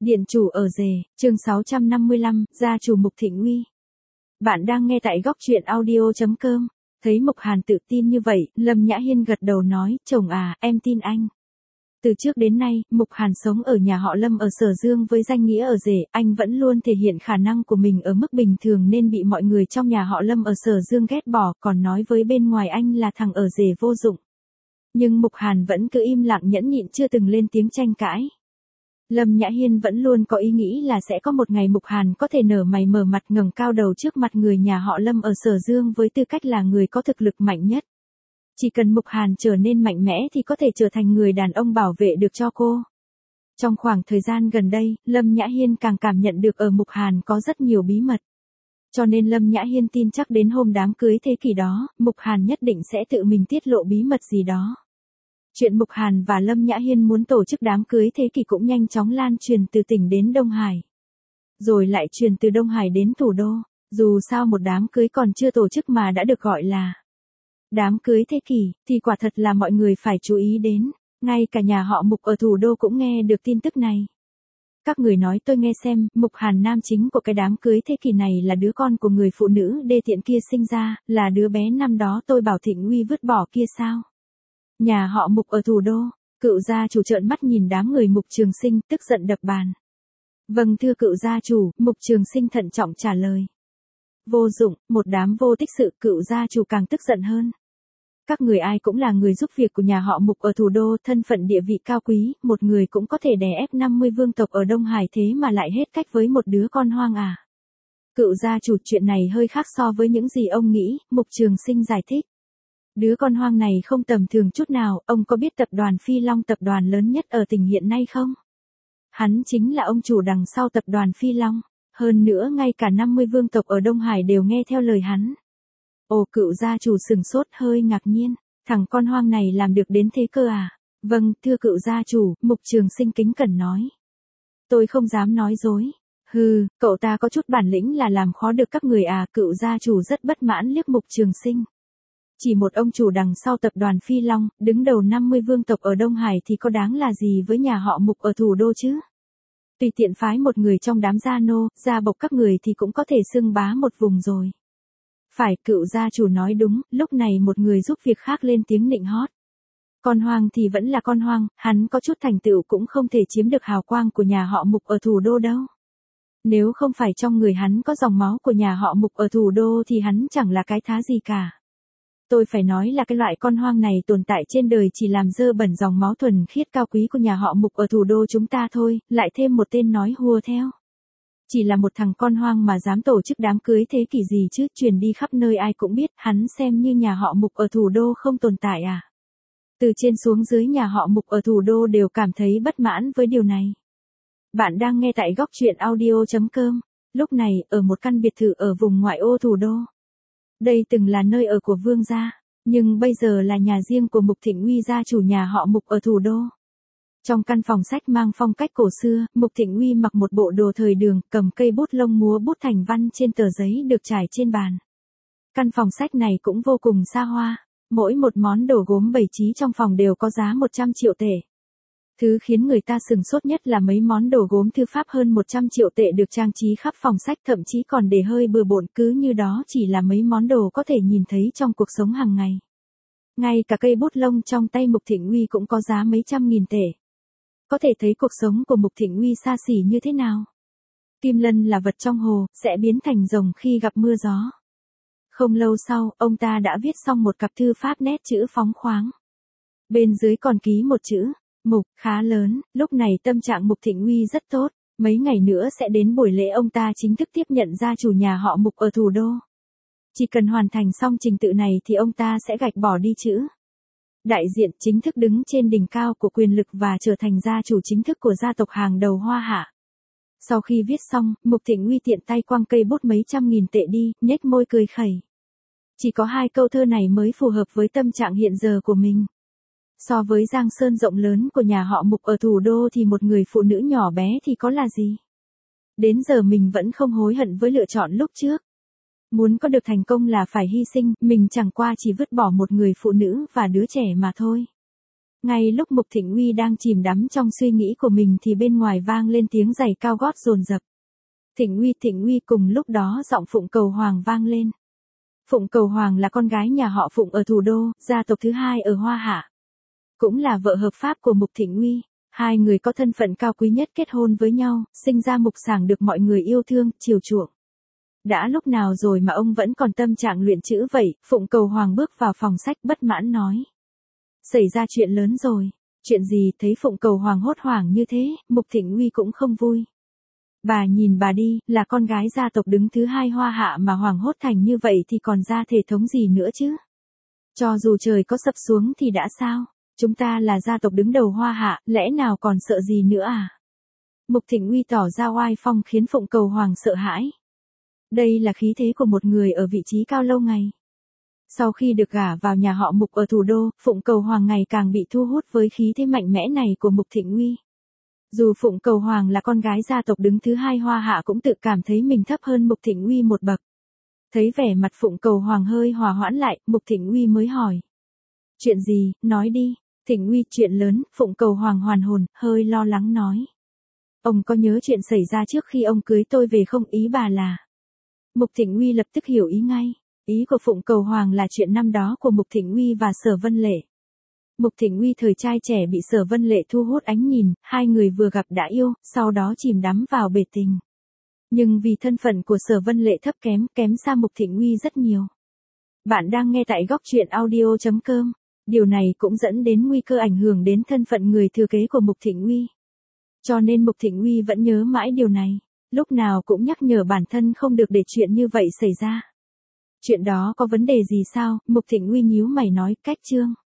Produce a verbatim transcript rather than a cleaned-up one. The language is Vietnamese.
Điện chủ ở rể, chương sáu trăm năm mươi lăm, gia chủ Mục Thịnh Uy. Bạn đang nghe tại góc truyện audio chấm com. Thấy Mục Hàn tự tin như vậy, Lâm Nhã Hiên gật đầu nói, chồng à, em tin anh. Từ trước đến nay, Mục Hàn sống ở nhà họ Lâm ở Sở Dương với danh nghĩa ở rể, anh vẫn luôn thể hiện khả năng của mình ở mức bình thường nên bị mọi người trong nhà họ Lâm ở Sở Dương ghét bỏ, còn nói với bên ngoài anh là thằng ở rể vô dụng. Nhưng Mục Hàn vẫn cứ im lặng nhẫn nhịn chưa từng lên tiếng tranh cãi. Lâm Nhã Hiên vẫn luôn có ý nghĩ là sẽ có một ngày Mục Hàn có thể nở mày mở mặt ngẩng cao đầu trước mặt người nhà họ Lâm ở Sở Dương với tư cách là người có thực lực mạnh nhất. Chỉ cần Mục Hàn trở nên mạnh mẽ thì có thể trở thành người đàn ông bảo vệ được cho cô. Trong khoảng thời gian gần đây, Lâm Nhã Hiên càng cảm nhận được ở Mục Hàn có rất nhiều bí mật. Cho nên Lâm Nhã Hiên tin chắc đến hôm đám cưới thế kỷ đó, Mục Hàn nhất định sẽ tự mình tiết lộ bí mật gì đó. Chuyện Mục Hàn và Lâm Nhã Hiên muốn tổ chức đám cưới thế kỷ cũng nhanh chóng lan truyền từ tỉnh đến Đông Hải. Rồi lại truyền từ Đông Hải đến thủ đô, dù sao một đám cưới còn chưa tổ chức mà đã được gọi là đám cưới thế kỷ, thì quả thật là mọi người phải chú ý đến, ngay cả nhà họ Mục ở thủ đô cũng nghe được tin tức này. Các người nói tôi nghe xem, Mục Hàn nam chính của cái đám cưới thế kỷ này là đứa con của người phụ nữ đê tiện kia sinh ra, là đứa bé năm đó tôi bảo Thịnh Uy vứt bỏ kia sao? Nhà họ Mục ở thủ đô, cựu gia chủ trợn mắt nhìn đám người Mục Trường Sinh tức giận đập bàn. Vâng thưa cựu gia chủ, Mục Trường Sinh thận trọng trả lời. Vô dụng, một đám vô tích sự, cựu gia chủ càng tức giận hơn. Các người ai cũng là người giúp việc của nhà họ Mục ở thủ đô, thân phận địa vị cao quý, một người cũng có thể đè ép năm mươi vương tộc ở Đông Hải thế mà lại hết cách với một đứa con hoang à. Cựu gia chủ, chuyện này hơi khác so với những gì ông nghĩ, Mục Trường Sinh giải thích. Đứa con hoang này không tầm thường chút nào, ông có biết tập đoàn Phi Long tập đoàn lớn nhất ở tỉnh hiện nay không? Hắn chính là ông chủ đằng sau tập đoàn Phi Long, hơn nữa ngay cả năm mươi vương tộc ở Đông Hải đều nghe theo lời hắn. Ồ, cựu gia chủ sừng sốt hơi ngạc nhiên, thằng con hoang này làm được đến thế cơ à? Vâng, thưa cựu gia chủ, Mục Trường Sinh kính cẩn nói. Tôi không dám nói dối. Hừ, cậu ta có chút bản lĩnh là làm khó được các người à? Cựu gia chủ rất bất mãn liếc Mục Trường Sinh. Chỉ một ông chủ đằng sau tập đoàn Phi Long, đứng đầu năm mươi vương tộc ở Đông Hải thì có đáng là gì với nhà họ Mục ở thủ đô chứ? Tùy tiện phái một người trong đám gia nô, gia bộc các người thì cũng có thể xưng bá một vùng rồi. Phải, cựu gia chủ nói đúng, lúc này một người giúp việc khác lên tiếng nịnh hót. Con hoang thì vẫn là con hoang, hắn có chút thành tựu cũng không thể chiếm được hào quang của nhà họ Mục ở thủ đô đâu. Nếu không phải trong người hắn có dòng máu của nhà họ Mục ở thủ đô thì hắn chẳng là cái thá gì cả. Tôi phải nói là cái loại con hoang này tồn tại trên đời chỉ làm dơ bẩn dòng máu thuần khiết cao quý của nhà họ Mục ở thủ đô chúng ta thôi, lại thêm một tên nói hùa theo. Chỉ là một thằng con hoang mà dám tổ chức đám cưới thế kỷ gì chứ, truyền đi khắp nơi ai cũng biết, hắn xem như nhà họ Mục ở thủ đô không tồn tại à. Từ trên xuống dưới nhà họ Mục ở thủ đô đều cảm thấy bất mãn với điều này. Bạn đang nghe tại góc truyện audio chấm com, lúc này, ở một căn biệt thự ở vùng ngoại ô thủ đô. Đây từng là nơi ở của vương gia, nhưng bây giờ là nhà riêng của Mục Thịnh Uy gia chủ nhà họ Mục ở thủ đô. Trong căn phòng sách mang phong cách cổ xưa, Mục Thịnh Uy mặc một bộ đồ thời đường, cầm cây bút lông múa bút thành văn trên tờ giấy được trải trên bàn. Căn phòng sách này cũng vô cùng xa hoa, mỗi một món đồ gốm bày trí trong phòng đều có giá một trăm triệu tệ. Thứ khiến người ta sừng sốt nhất là mấy món đồ gốm thư pháp hơn một trăm triệu tệ được trang trí khắp phòng sách, thậm chí còn để hơi bừa bộn, cứ như đó chỉ là mấy món đồ có thể nhìn thấy trong cuộc sống hàng ngày. Ngay cả cây bút lông trong tay Mục Thịnh Uy cũng có giá mấy trăm nghìn tệ. Có thể thấy cuộc sống của Mục Thịnh Uy xa xỉ như thế nào. Kim lân là vật trong hồ, sẽ biến thành rồng khi gặp mưa gió. Không lâu sau, ông ta đã viết xong một cặp thư pháp nét chữ phóng khoáng. Bên dưới còn ký một chữ Mục, khá lớn. Lúc này tâm trạng Mục Thịnh Uy rất tốt, mấy ngày nữa sẽ đến buổi lễ ông ta chính thức tiếp nhận gia chủ nhà họ Mục ở thủ đô. Chỉ cần hoàn thành xong trình tự này thì ông ta sẽ gạch bỏ đi chữ đại diện, chính thức đứng trên đỉnh cao của quyền lực và trở thành gia chủ chính thức của gia tộc hàng đầu Hoa Hạ. Sau khi viết xong, Mục Thịnh Uy tiện tay quăng cây bút mấy trăm nghìn tệ đi, nhếch môi cười khẩy. Chỉ có hai câu thơ này mới phù hợp với tâm trạng hiện giờ của mình. So với giang sơn rộng lớn của nhà họ Mục ở thủ đô thì một người phụ nữ nhỏ bé thì có là gì. Đến giờ mình vẫn không hối hận với lựa chọn lúc trước. Muốn có được thành công là phải hy sinh, mình chẳng qua chỉ vứt bỏ một người phụ nữ và đứa trẻ mà thôi. Ngay lúc Mục Thịnh Uy đang chìm đắm trong suy nghĩ của mình thì bên ngoài vang lên tiếng giày cao gót dồn dập. Thịnh Uy, Thịnh Uy, cùng lúc đó giọng Phụng Cầu Hoàng vang lên. Phụng Cầu Hoàng là con gái nhà họ Phụng ở thủ đô, gia tộc thứ hai ở Hoa Hạ. Cũng là vợ hợp pháp của Mục Thịnh Uy. Hai người có thân phận cao quý nhất kết hôn với nhau, sinh ra Mục Sảng được mọi người yêu thương, chiều chuộng. Đã lúc nào rồi mà ông vẫn còn tâm trạng luyện chữ vậy? Phụng Cầu Hoàng bước vào phòng sách bất mãn nói. Xảy ra chuyện lớn rồi. Chuyện gì? Thấy Phụng Cầu Hoàng hốt hoảng như thế, Mục Thịnh Uy cũng không vui. Bà nhìn bà đi, là con gái gia tộc đứng thứ hai Hoa Hạ mà hoảng hốt thành như vậy thì còn ra thể thống gì nữa chứ? Cho dù trời có sập xuống thì đã sao? Chúng ta là gia tộc đứng đầu Hoa Hạ, lẽ nào còn sợ gì nữa à? Mục Thịnh Uy tỏ ra oai phong khiến Phụng Cầu Hoàng sợ hãi. Đây là khí thế của một người ở vị trí cao lâu ngày. Sau khi được gả vào nhà họ Mục ở thủ đô, Phụng Cầu Hoàng ngày càng bị thu hút với khí thế mạnh mẽ này của Mục Thịnh Uy. Dù Phụng Cầu Hoàng là con gái gia tộc đứng thứ hai Hoa Hạ cũng tự cảm thấy mình thấp hơn Mục Thịnh Uy một bậc. Thấy vẻ mặt Phụng Cầu Hoàng hơi hòa hoãn lại, Mục Thịnh Uy mới hỏi. Chuyện gì, nói đi. Thịnh Uy, chuyện lớn. Phụng Cầu Hoàng hoàn hồn, hơi lo lắng nói. Ông có nhớ chuyện xảy ra trước khi ông cưới tôi về không? Ý bà là. Mục Thịnh Uy lập tức hiểu ý ngay. Ý của Phụng Cầu Hoàng là chuyện năm đó của Mục Thịnh Uy và Sở Vân Lệ. Mục Thịnh Uy thời trai trẻ bị Sở Vân Lệ thu hút ánh nhìn, hai người vừa gặp đã yêu, sau đó chìm đắm vào bể tình. Nhưng vì thân phận của Sở Vân Lệ thấp kém, kém xa Mục Thịnh Uy rất nhiều. Bạn đang nghe tại góc truyện audio chấm com. Điều này cũng dẫn đến nguy cơ ảnh hưởng đến thân phận người thừa kế của Mục Thịnh Uy. Cho nên Mục Thịnh Uy vẫn nhớ mãi điều này, lúc nào cũng nhắc nhở bản thân không được để chuyện như vậy xảy ra. Chuyện đó có vấn đề gì sao? Mục Thịnh Uy nhíu mày nói, cách Trương.